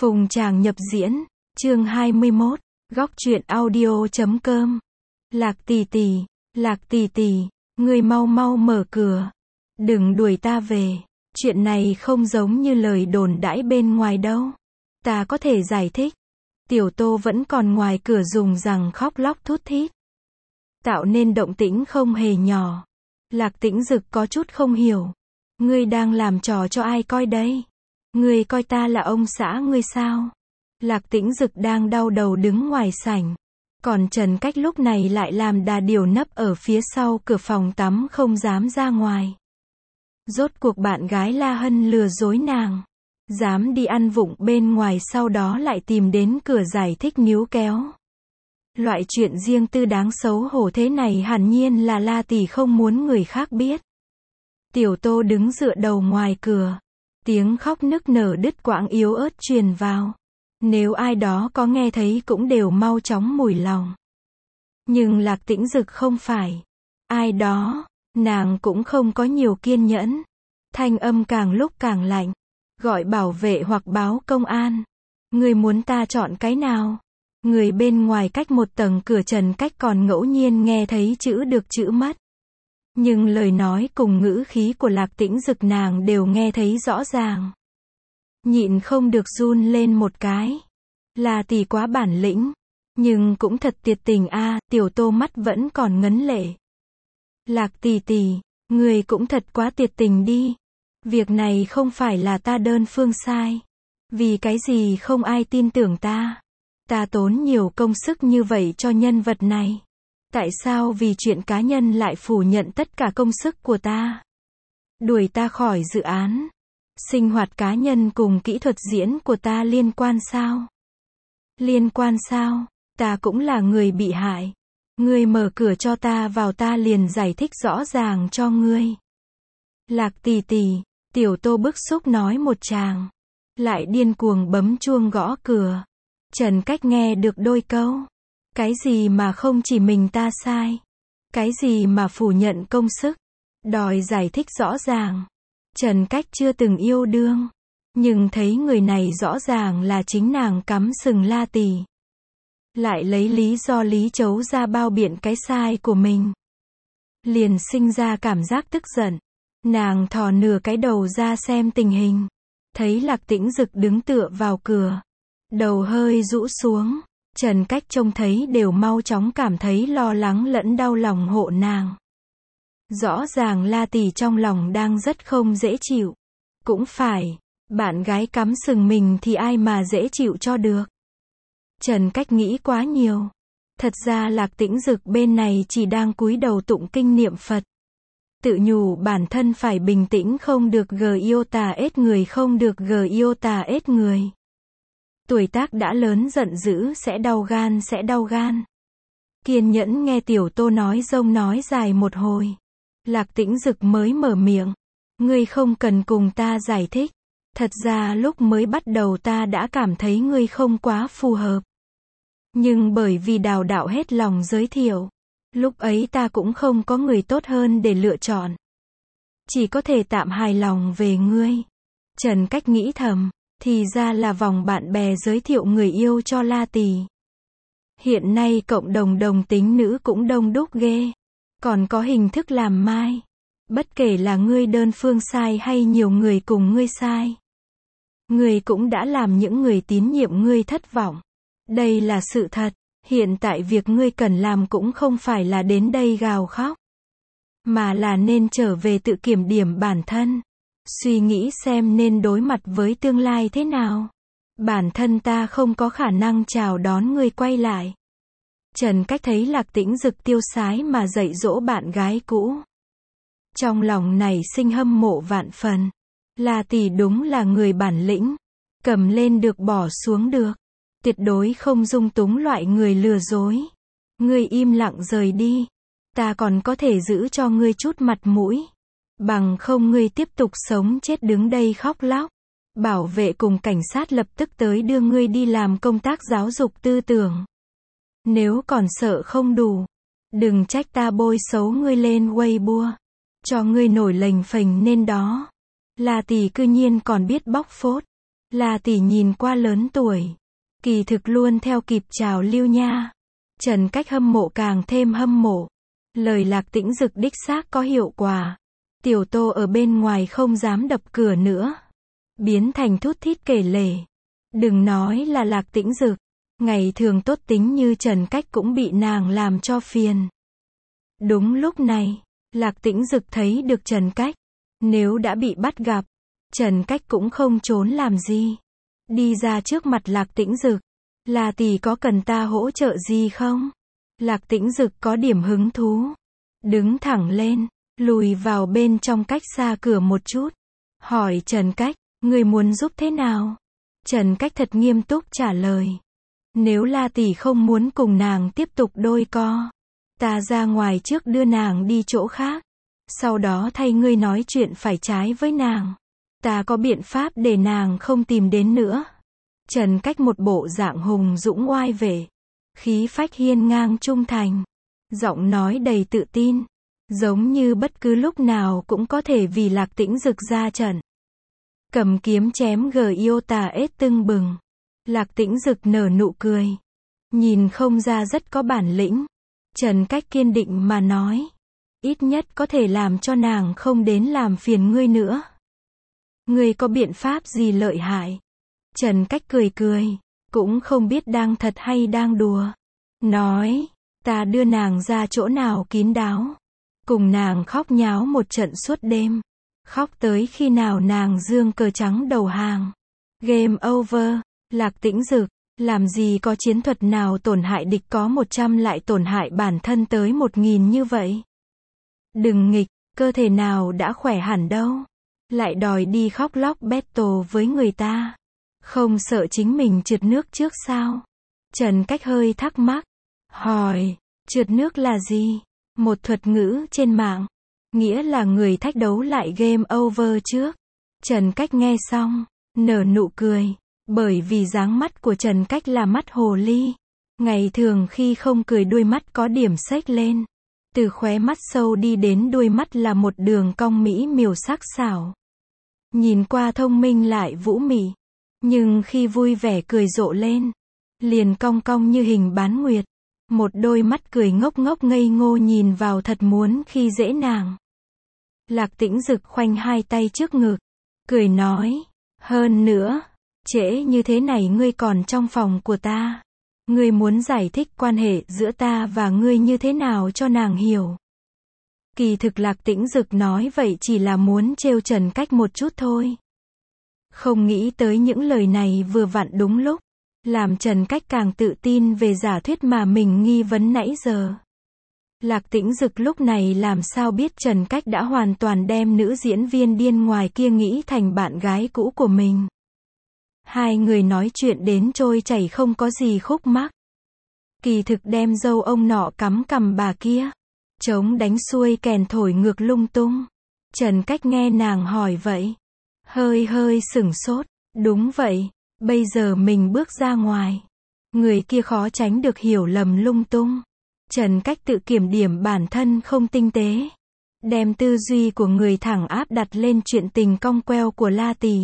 Phùng Tràng nhập diễn, chương 21, góc truyện audio.com. Lạc tỷ tỷ, ngươi mau mau mở cửa. Đừng đuổi ta về. Chuyện này không giống như lời đồn đãi bên ngoài đâu. Ta có thể giải thích. Tiểu Tô vẫn còn ngoài cửa dùng rằng khóc lóc thút thít, tạo nên động tĩnh không hề nhỏ. Lạc Tĩnh Dực có chút không hiểu. Ngươi đang làm trò cho ai coi đây? Ngươi coi ta là ông xã ngươi sao? Lạc Tĩnh Dực đang đau đầu đứng ngoài sảnh. Còn Trần Cách lúc này lại làm đà điểu nấp ở phía sau cửa phòng tắm không dám ra ngoài. Rốt cuộc bạn gái La Hân lừa dối nàng, dám đi ăn vụng bên ngoài, sau đó lại tìm đến cửa giải thích níu kéo. Loại chuyện riêng tư đáng xấu hổ thế này hẳn nhiên là La tỷ không muốn người khác biết. Tiểu Tô đứng dựa đầu ngoài cửa. Tiếng khóc nức nở đứt quãng yếu ớt truyền vào. Nếu ai đó có nghe thấy cũng đều mau chóng mủi lòng. Nhưng Lạc Tĩnh Dực không phải ai đó, nàng cũng không có nhiều kiên nhẫn. Thanh âm càng lúc càng lạnh. Gọi bảo vệ hoặc báo công an. Người muốn ta chọn cái nào? Người bên ngoài cách một tầng cửa Trần Cách còn ngẫu nhiên nghe thấy chữ được chữ mất. Nhưng lời nói cùng ngữ khí của Lạc Tĩnh Dực nàng đều nghe thấy rõ ràng. Nhịn không được run lên một cái. Là tỷ quá bản lĩnh. Nhưng cũng thật tuyệt tình a. Tiểu Tô mắt vẫn còn ngấn lệ. Lạc tỷ tỷ, người cũng thật quá tuyệt tình đi. Việc này không phải là ta đơn phương sai. Vì cái gì không ai tin tưởng ta? Ta tốn nhiều công sức như vậy cho nhân vật này. Tại sao vì chuyện cá nhân lại phủ nhận tất cả công sức của ta? Đuổi ta khỏi dự án. Sinh hoạt cá nhân cùng kỹ thuật diễn của ta liên quan sao? Liên quan sao? Ta cũng là người bị hại. Ngươi mở cửa cho ta vào, ta liền giải thích rõ ràng cho ngươi. Lạc tỷ tỷ, Tiểu Tô bức xúc nói một tràng. Lại điên cuồng bấm chuông gõ cửa. Trần Cách nghe được đôi câu. Cái gì mà không chỉ mình ta sai? Cái gì mà phủ nhận công sức? Đòi giải thích rõ ràng. Trần Cách chưa từng yêu đương. Nhưng thấy người này rõ ràng là chính nàng cắm sừng La tỷ. Lại lấy lý do lý chấu ra bao biện cái sai của mình. Liền sinh ra cảm giác tức giận. Nàng thò nửa cái đầu ra xem tình hình. Thấy Lạc Tĩnh Dực đứng tựa vào cửa. Đầu hơi rũ xuống. Trần Cách trông thấy đều mau chóng cảm thấy lo lắng lẫn đau lòng hộ nàng. Rõ ràng La tỷ trong lòng đang rất không dễ chịu. Cũng phải, bạn gái cắm sừng mình thì ai mà dễ chịu cho được. Trần Cách nghĩ quá nhiều. Thật ra Lạc Tĩnh Dực bên này chỉ đang cúi đầu tụng kinh niệm Phật. Tự nhủ bản thân phải bình tĩnh, không được iota ết người, không được iota ết người. Tuổi tác đã lớn, giận dữ sẽ đau gan. Kiên nhẫn nghe Tiểu Tô nói rông nói dài một hồi. Lạc Tĩnh Dực mới mở miệng. Ngươi không cần cùng ta giải thích. Thật ra lúc mới bắt đầu ta đã cảm thấy ngươi không quá phù hợp. Nhưng bởi vì Đào đạo hết lòng giới thiệu. Lúc ấy ta cũng không có người tốt hơn để lựa chọn. Chỉ có thể tạm hài lòng về ngươi. Trần Cách nghĩ thầm. Thì ra là vòng bạn bè giới thiệu người yêu cho La tỷ. Hiện nay cộng đồng đồng tính nữ cũng đông đúc ghê. Còn có hình thức làm mai. Bất kể là ngươi đơn phương sai hay nhiều người cùng ngươi sai. Ngươi cũng đã làm những người tín nhiệm ngươi thất vọng. Đây là sự thật. Hiện tại việc ngươi cần làm cũng không phải là đến đây gào khóc. Mà là nên trở về tự kiểm điểm bản thân. Suy nghĩ xem nên đối mặt với tương lai thế nào. Bản thân ta không có khả năng chào đón ngươi quay lại. Trần Cách thấy Lạc Tĩnh Dực tiêu sái mà dạy dỗ bạn gái cũ. Trong lòng này sinh hâm mộ vạn phần. La tỷ đúng là người bản lĩnh. Cầm lên được bỏ xuống được. Tuyệt đối không dung túng loại người lừa dối. Ngươi im lặng rời đi. Ta còn có thể giữ cho ngươi chút mặt mũi. Bằng không ngươi tiếp tục sống chết đứng đây khóc lóc. Bảo vệ cùng cảnh sát lập tức tới đưa ngươi đi làm công tác giáo dục tư tưởng. Nếu còn sợ không đủ, đừng trách ta bôi xấu ngươi lên Weibo. Cho ngươi nổi lềnh phềnh nên đó. La tỷ cư nhiên còn biết bóc phốt. La tỷ nhìn qua lớn tuổi, kỳ thực luôn theo kịp trào lưu nha. Trần Cách hâm mộ càng thêm hâm mộ. Lời Lạc Tĩnh Dực đích xác có hiệu quả. Tiểu Tô ở bên ngoài không dám đập cửa nữa, biến thành thút thít kể lể. Đừng nói là Lạc Tĩnh Dực, ngày thường tốt tính như Trần Cách cũng bị nàng làm cho phiền. Đúng lúc này, Lạc Tĩnh Dực thấy được Trần Cách. Nếu đã bị bắt gặp, Trần Cách cũng không trốn làm gì. Đi ra trước mặt Lạc Tĩnh Dực. La tỷ có cần ta hỗ trợ gì không? Lạc Tĩnh Dực có điểm hứng thú. Đứng thẳng lên, lùi vào bên trong cách xa cửa một chút. Hỏi Trần Cách, người muốn giúp thế nào? Trần Cách thật nghiêm túc trả lời. Nếu La tỷ không muốn cùng nàng tiếp tục đôi co, ta ra ngoài trước đưa nàng đi chỗ khác. Sau đó thay ngươi nói chuyện phải trái với nàng. Ta có biện pháp để nàng không tìm đến nữa. Trần Cách một bộ dạng hùng dũng oai vệ, khí phách hiên ngang trung thành, giọng nói đầy tự tin, giống như bất cứ lúc nào cũng có thể vì Lạc Tĩnh Dực ra trận. Cầm kiếm chém Giota ết tưng bừng. Lạc Tĩnh Dực nở nụ cười, nhìn không ra rất có bản lĩnh. Trần Cách kiên định mà nói, ít nhất có thể làm cho nàng không đến làm phiền ngươi nữa. Ngươi có biện pháp gì lợi hại? Trần Cách cười cười, cũng không biết đang thật hay đang đùa. Nói, ta đưa nàng ra chỗ nào kín đáo, cùng nàng khóc nháo một trận suốt đêm. Khóc tới khi nào nàng giương cờ trắng đầu hàng. Game over. Lạc Tĩnh Dực, làm gì có chiến thuật nào tổn hại địch có 100 lại tổn hại bản thân tới 1000 như vậy. Đừng nghịch, cơ thể nào đã khỏe hẳn đâu. Lại đòi đi khóc lóc battle với người ta. Không sợ chính mình trượt nước trước sao? Trần Cách hơi thắc mắc. Hỏi, trượt nước là gì? Một thuật ngữ trên mạng. Nghĩa là người thách đấu lại game over trước. Trần Cách nghe xong, nở nụ cười. Bởi vì dáng mắt của Trần Cách là mắt hồ ly. Ngày thường khi không cười đuôi mắt có điểm xếch lên. Từ khóe mắt sâu đi đến đuôi mắt là một đường cong mỹ miều sắc sảo. Nhìn qua thông minh lại vũ mị. Nhưng khi vui vẻ cười rộ lên, liền cong cong như hình bán nguyệt. Một đôi mắt cười ngốc ngốc ngây ngô nhìn vào thật muốn khi dễ nàng. Lạc Tĩnh Dực khoanh hai tay trước ngực, cười nói, hơn nữa, trễ như thế này ngươi còn trong phòng của ta. Ngươi muốn giải thích quan hệ giữa ta và ngươi như thế nào cho nàng hiểu. Kỳ thực Lạc Tĩnh Dực nói vậy chỉ là muốn trêu Trần Cách một chút thôi. Không nghĩ tới những lời này vừa vặn đúng lúc, làm Trần Cách càng tự tin về giả thuyết mà mình nghi vấn nãy giờ. Lạc Tĩnh Dực lúc này làm sao biết Trần Cách đã hoàn toàn đem nữ diễn viên điên ngoài kia nghĩ thành bạn gái cũ của mình. Hai người nói chuyện đến trôi chảy không có gì khúc mắc. Kỳ thực đem dâu ông nọ cắm cằm bà kia, trống đánh xuôi kèn thổi ngược lung tung. Trần Cách nghe nàng hỏi vậy, hơi sửng sốt. Đúng vậy, bây giờ mình bước ra ngoài, người kia khó tránh được hiểu lầm lung tung. Trần Cách tự kiểm điểm bản thân không tinh tế, đem tư duy của người thẳng áp đặt lên chuyện tình cong queo của La Tỷ.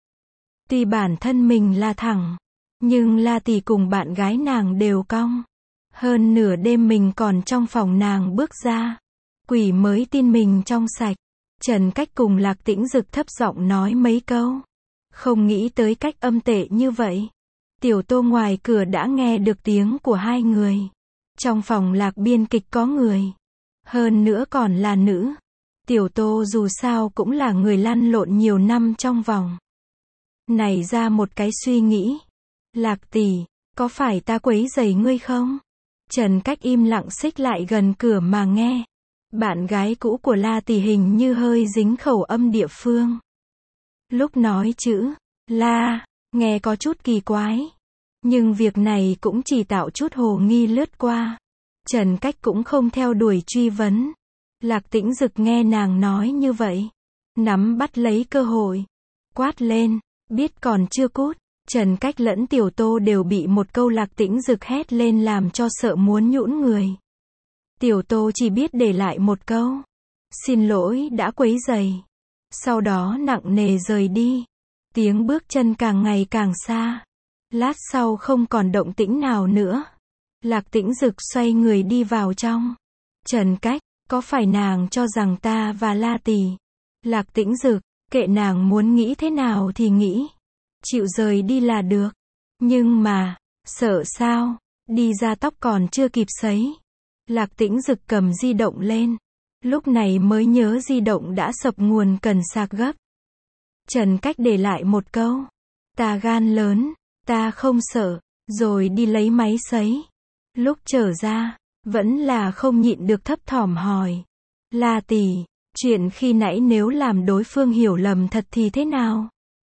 Tuy bản thân mình là thẳng, nhưng La Tỷ cùng bạn gái nàng đều cong. Hơn nửa đêm mình còn trong phòng nàng bước ra, quỷ mới tin mình trong sạch. Trần Cách cùng Lạc Tĩnh Dực thấp giọng nói mấy câu. Không nghĩ tới cách âm tệ như vậy. Tiểu Tô ngoài cửa đã nghe được tiếng của hai người. Trong phòng Lạc biên kịch có người. Hơn nữa còn là nữ. Tiểu Tô dù sao cũng là người lăn lộn nhiều năm trong vòng. Nảy ra một cái suy nghĩ. Lạc tỷ, có phải ta quấy rầy ngươi không? Trần Cách im lặng xích lại gần cửa mà nghe. Bạn gái cũ của La Tỷ hình như hơi dính khẩu âm địa phương. Lúc nói chữ La, nghe có chút kỳ quái. Nhưng việc này cũng chỉ tạo chút hồ nghi lướt qua. Trần Cách cũng không theo đuổi truy vấn. Lạc Tĩnh Dực nghe nàng nói như vậy, nắm bắt lấy cơ hội, quát lên, biết còn chưa cút. Trần Cách lẫn Tiểu Tô đều bị một câu Lạc Tĩnh Dực hét lên làm cho sợ muốn nhũn người. Tiểu Tô chỉ biết để lại một câu, xin lỗi đã quấy rầy. Sau đó nặng nề rời đi. Tiếng bước chân càng ngày càng xa. Lát sau không còn động tĩnh nào nữa. Lạc Tĩnh Dực xoay người đi vào trong. Trần Cách, có phải nàng cho rằng ta và La Tỳ? Lạc Tĩnh Dực, kệ nàng muốn nghĩ thế nào thì nghĩ. Chịu rời đi là được. Nhưng mà, sợ sao? Đi ra tóc còn chưa kịp sấy. Lạc Tĩnh Dực cầm di động lên. Lúc này mới nhớ di động đã sập nguồn cần sạc gấp. Trần Cách để lại một câu. Ta gan lớn, ta không sợ, rồi đi lấy máy sấy. Lúc trở ra, vẫn là không nhịn được thấp thỏm hỏi. La Tỳ, chuyện khi nãy nếu làm đối phương hiểu lầm thật thì thế nào?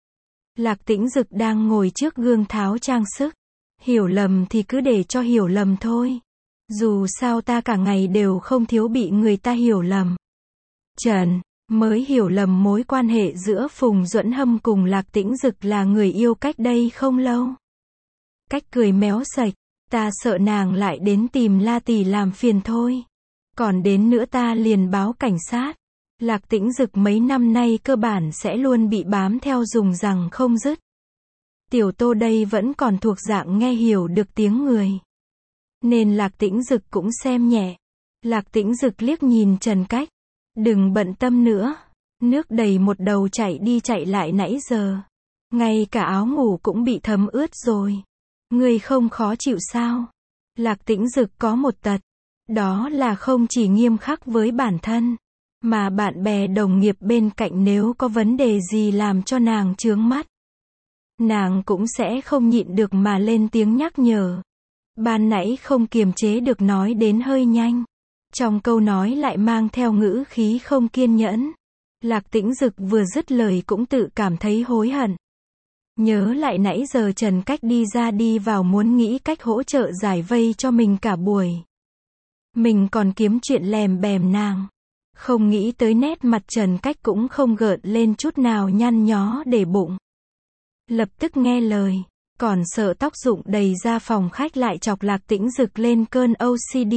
Lạc Tĩnh Dực đang ngồi trước gương tháo trang sức. Hiểu lầm thì cứ để cho hiểu lầm thôi. Dù sao ta cả ngày đều không thiếu bị người ta hiểu lầm. Trần, mới hiểu lầm mối quan hệ giữa Phùng Duẫn Hâm cùng Lạc Tĩnh Dực là người yêu cách đây không lâu. Cách cười méo sạch, ta sợ nàng lại đến tìm La Tỳ làm phiền thôi. Còn đến nữa ta liền báo cảnh sát. Lạc Tĩnh Dực mấy năm nay cơ bản sẽ luôn bị bám theo dùng rằng không dứt. Tiểu Tô đây vẫn còn thuộc dạng nghe hiểu được tiếng người. Nên Lạc Tĩnh Dực cũng xem nhẹ. Lạc Tĩnh Dực liếc nhìn Trần Cách. Đừng bận tâm nữa. Nước đầy một đầu chạy đi chạy lại nãy giờ. Ngay cả áo ngủ cũng bị thấm ướt rồi. Ngươi không khó chịu sao? Lạc Tĩnh Dực có một tật. Đó là không chỉ nghiêm khắc với bản thân. Mà bạn bè đồng nghiệp bên cạnh nếu có vấn đề gì làm cho nàng chướng mắt. Nàng cũng sẽ không nhịn được mà lên tiếng nhắc nhở. Ban nãy không kiềm chế được nói đến hơi nhanh. Trong câu nói lại mang theo ngữ khí không kiên nhẫn. Lạc Tĩnh Dực vừa dứt lời cũng tự cảm thấy hối hận. Nhớ lại nãy giờ Trần Cách đi ra đi vào muốn nghĩ cách hỗ trợ giải vây cho mình cả buổi. Mình còn kiếm chuyện lèm bèm nàng. Không nghĩ tới nét mặt Trần Cách cũng không gợn lên chút nào nhăn nhó để bụng. Lập tức nghe lời. Còn sợ tóc rụng đầy ra phòng khách lại chọc Lạc Tĩnh Dực lên cơn OCD.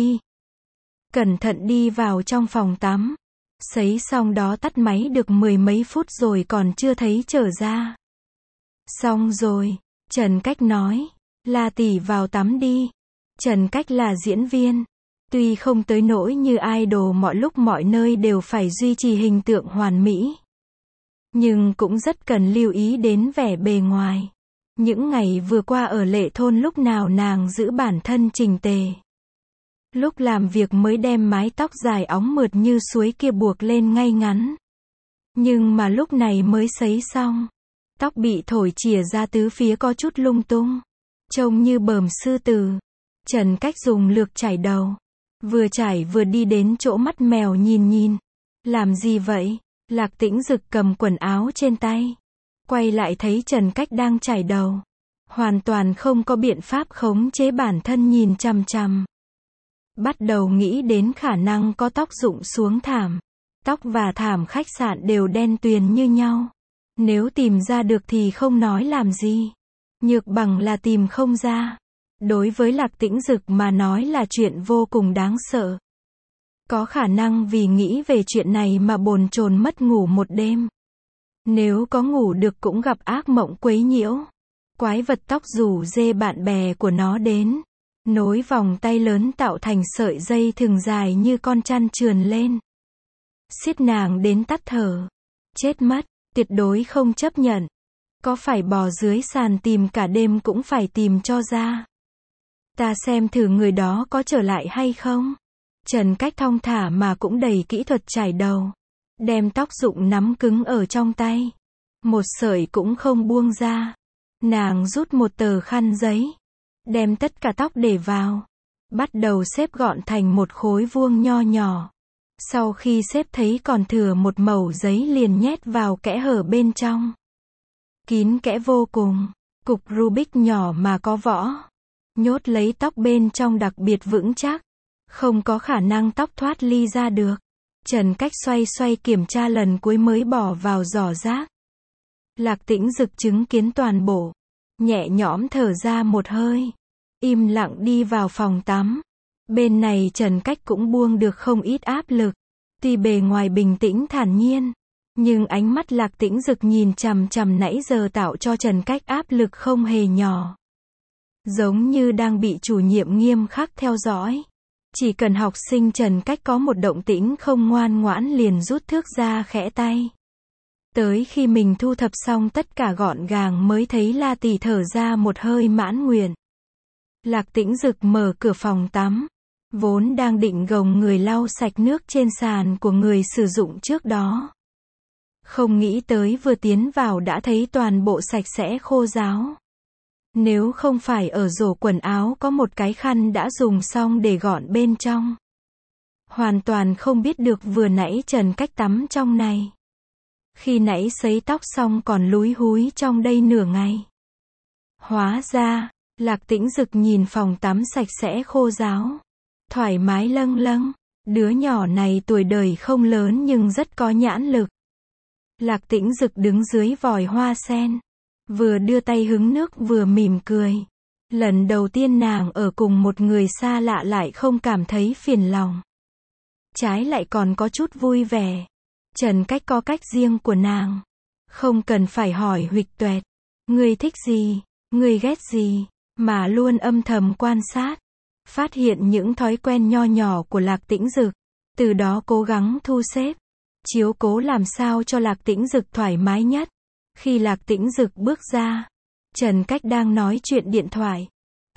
Cẩn thận đi vào trong phòng tắm. Sấy xong đó tắt máy được 10 mấy phút rồi còn chưa thấy trở ra. Xong rồi, Trần Cách nói. La Tỳ vào tắm đi. Trần Cách là diễn viên. Tuy không tới nỗi như idol mọi lúc mọi nơi đều phải duy trì hình tượng hoàn mỹ. Nhưng cũng rất cần lưu ý đến vẻ bề ngoài. Những ngày vừa qua ở Lệ Thôn lúc nào nàng giữ bản thân chỉnh tề. Lúc làm việc mới đem mái tóc dài óng mượt như suối kia buộc lên ngay ngắn. Nhưng mà lúc này mới sấy xong. Tóc bị thổi chìa ra tứ phía có chút lung tung. Trông như bờm sư tử. Trần Cách dùng lược chải đầu. Vừa chải vừa đi đến chỗ mắt mèo nhìn. Làm gì vậy? Lạc Tĩnh Dực cầm quần áo trên tay. Quay lại thấy Trần Cách đang chải đầu. Hoàn toàn không có biện pháp khống chế bản thân nhìn chằm chằm. Bắt đầu nghĩ đến khả năng có tóc rụng xuống thảm. Tóc và thảm khách sạn đều đen tuyền như nhau. Nếu tìm ra được thì không nói làm gì. Nhược bằng là tìm không ra. Đối với Lạc Tĩnh Dực mà nói là chuyện vô cùng đáng sợ. Có khả năng vì nghĩ về chuyện này mà bồn chồn mất ngủ một đêm. Nếu có ngủ được cũng gặp ác mộng quấy nhiễu. Quái vật tóc rủ dê bạn bè của nó đến. Nối vòng tay lớn tạo thành sợi dây thừng dài như con chăn trườn lên. Xiết nàng đến tắt thở. Chết mất, tuyệt đối không chấp nhận. Có phải bò dưới sàn tìm cả đêm cũng phải tìm cho ra. Ta xem thử người đó có trở lại hay không. Trần Cách thong thả mà cũng đầy kỹ thuật chải đầu. Đem tóc rụng nắm cứng ở trong tay. Một sợi cũng không buông ra. Nàng rút một tờ khăn giấy. Đem tất cả tóc để vào. Bắt đầu xếp gọn thành một khối vuông nho nhỏ. Sau khi xếp thấy còn thừa một mẩu giấy liền nhét vào kẽ hở bên trong. Kín kẽ vô cùng. Cục Rubik nhỏ mà có võ. Nhốt lấy tóc bên trong đặc biệt vững chắc. Không có khả năng tóc thoát ly ra được. Trần Cách xoay xoay kiểm tra lần cuối mới bỏ vào giỏ rác. Lạc Tĩnh Dực chứng kiến toàn bộ. Nhẹ nhõm thở ra một hơi. Im lặng đi vào phòng tắm. Bên này Trần Cách cũng buông được không ít áp lực. Tuy bề ngoài bình tĩnh thản nhiên. Nhưng ánh mắt Lạc Tĩnh Dực nhìn chằm chằm nãy giờ tạo cho Trần Cách áp lực không hề nhỏ. Giống như đang bị chủ nhiệm nghiêm khắc theo dõi. Chỉ cần học sinh Trần Cách có một động tĩnh không ngoan ngoãn liền rút thước ra khẽ tay. Tới khi mình thu thập xong tất cả gọn gàng mới thấy La Tỷ thở ra một hơi mãn nguyện. Lạc Tĩnh Dực mở cửa phòng tắm. Vốn đang định gồng người lau sạch nước trên sàn của người sử dụng trước đó. Không nghĩ tới vừa tiến vào đã thấy toàn bộ sạch sẽ khô ráo. Nếu không phải ở rổ quần áo có một cái khăn đã dùng xong để gọn bên trong. Hoàn toàn không biết được vừa nãy Trần Cách tắm trong này. Khi nãy sấy tóc xong còn lúi húi trong đây nửa ngày. Hóa ra, Lạc Tĩnh Dực nhìn phòng tắm sạch sẽ khô ráo. Thoải mái lâng lâng. Đứa nhỏ này tuổi đời không lớn nhưng rất có nhãn lực. Lạc Tĩnh Dực đứng dưới vòi hoa sen. Vừa đưa tay hứng nước vừa mỉm cười. Lần đầu tiên nàng ở cùng một người xa lạ lại không cảm thấy phiền lòng. Trái lại còn có chút vui vẻ. Trần Cách có cách riêng của nàng. Không cần phải hỏi huỵch toẹt. Ngươi thích gì? Ngươi ghét gì? Mà luôn âm thầm quan sát. Phát hiện những thói quen nho nhỏ của Lạc Tĩnh Dực. Từ đó cố gắng thu xếp. Chiếu cố làm sao cho Lạc Tĩnh Dực thoải mái nhất. Khi Lạc Tĩnh Dực bước ra. Trần Cách đang nói chuyện điện thoại.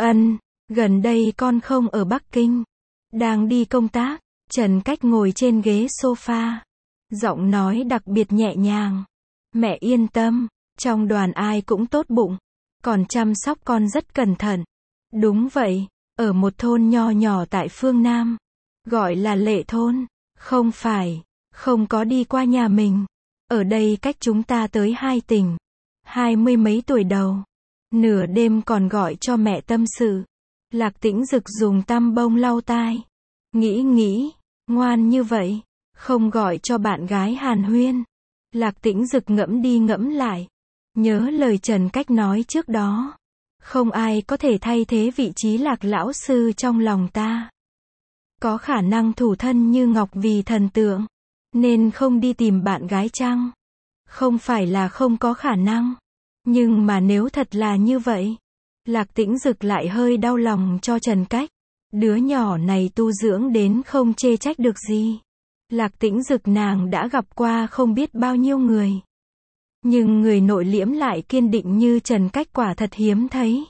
Gần đây con không ở Bắc Kinh. Đang đi công tác. Trần Cách ngồi trên ghế sofa. Giọng nói đặc biệt nhẹ nhàng. Mẹ yên tâm. Trong đoàn ai cũng tốt bụng. Còn chăm sóc con rất cẩn thận. Đúng vậy. Ở một thôn nho nhỏ tại phương Nam. Gọi là Lệ Thôn. Không phải. Không có đi qua nhà mình. Ở đây cách chúng ta tới 2 tỉnh. 20 mấy tuổi đầu. Nửa đêm còn gọi cho mẹ tâm sự. Lạc Tĩnh Dực dùng tăm bông lau tai. Nghĩ, ngoan như vậy. Không gọi cho bạn gái hàn huyên. Lạc Tĩnh Dực ngẫm đi ngẫm lại. Nhớ lời Trần Cách nói trước đó. Không ai có thể thay thế vị trí Lạc lão sư trong lòng ta. Có khả năng thủ thân như ngọc vì thần tượng. Nên không đi tìm bạn gái chăng? Không phải là không có khả năng. Nhưng mà nếu thật là như vậy. Lạc Tĩnh Dực lại hơi đau lòng cho Trần Cách. Đứa nhỏ này tu dưỡng đến không chê trách được gì. Lạc Tĩnh Dực nàng đã gặp qua không biết bao nhiêu người. Nhưng người nội liễm lại kiên định như Trần Cách quả thật hiếm thấy.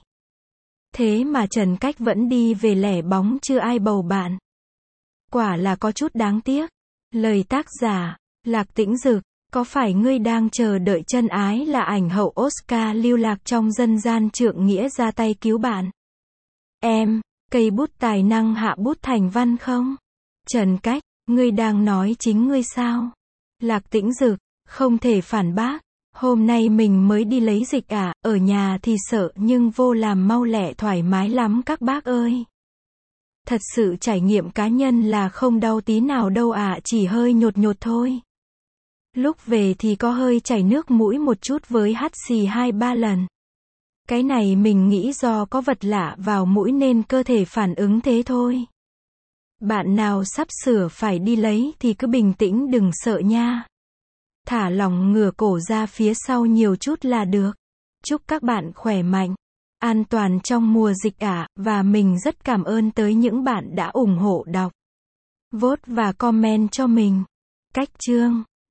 Thế mà Trần Cách vẫn đi về lẻ bóng chưa ai bầu bạn. Quả là có chút đáng tiếc. Lời tác giả, Lạc Tĩnh Dực, có phải ngươi đang chờ đợi chân ái là ảnh hậu Oscar lưu lạc trong dân gian trượng nghĩa ra tay cứu bạn? Em, cây bút tài năng hạ bút thành văn không? Trần Cách, ngươi đang nói chính ngươi sao? Lạc Tĩnh Dực, không thể phản bác. Hôm nay mình mới đi lấy dịch ở nhà thì sợ nhưng vô làm mau lẹ thoải mái lắm các bác ơi. Thật sự trải nghiệm cá nhân là không đau tí nào đâu chỉ hơi nhột nhột thôi. Lúc về thì có hơi chảy nước mũi một chút với hắt xì 2-3 lần. Cái này mình nghĩ do có vật lạ vào mũi nên cơ thể phản ứng thế thôi. Bạn nào sắp sửa phải đi lấy thì cứ bình tĩnh đừng sợ nha. Thả lỏng ngửa cổ ra phía sau nhiều chút là được. Chúc các bạn khỏe mạnh, an toàn trong mùa dịch và mình rất cảm ơn tới những bạn đã ủng hộ đọc, vote và comment cho mình. Cách chương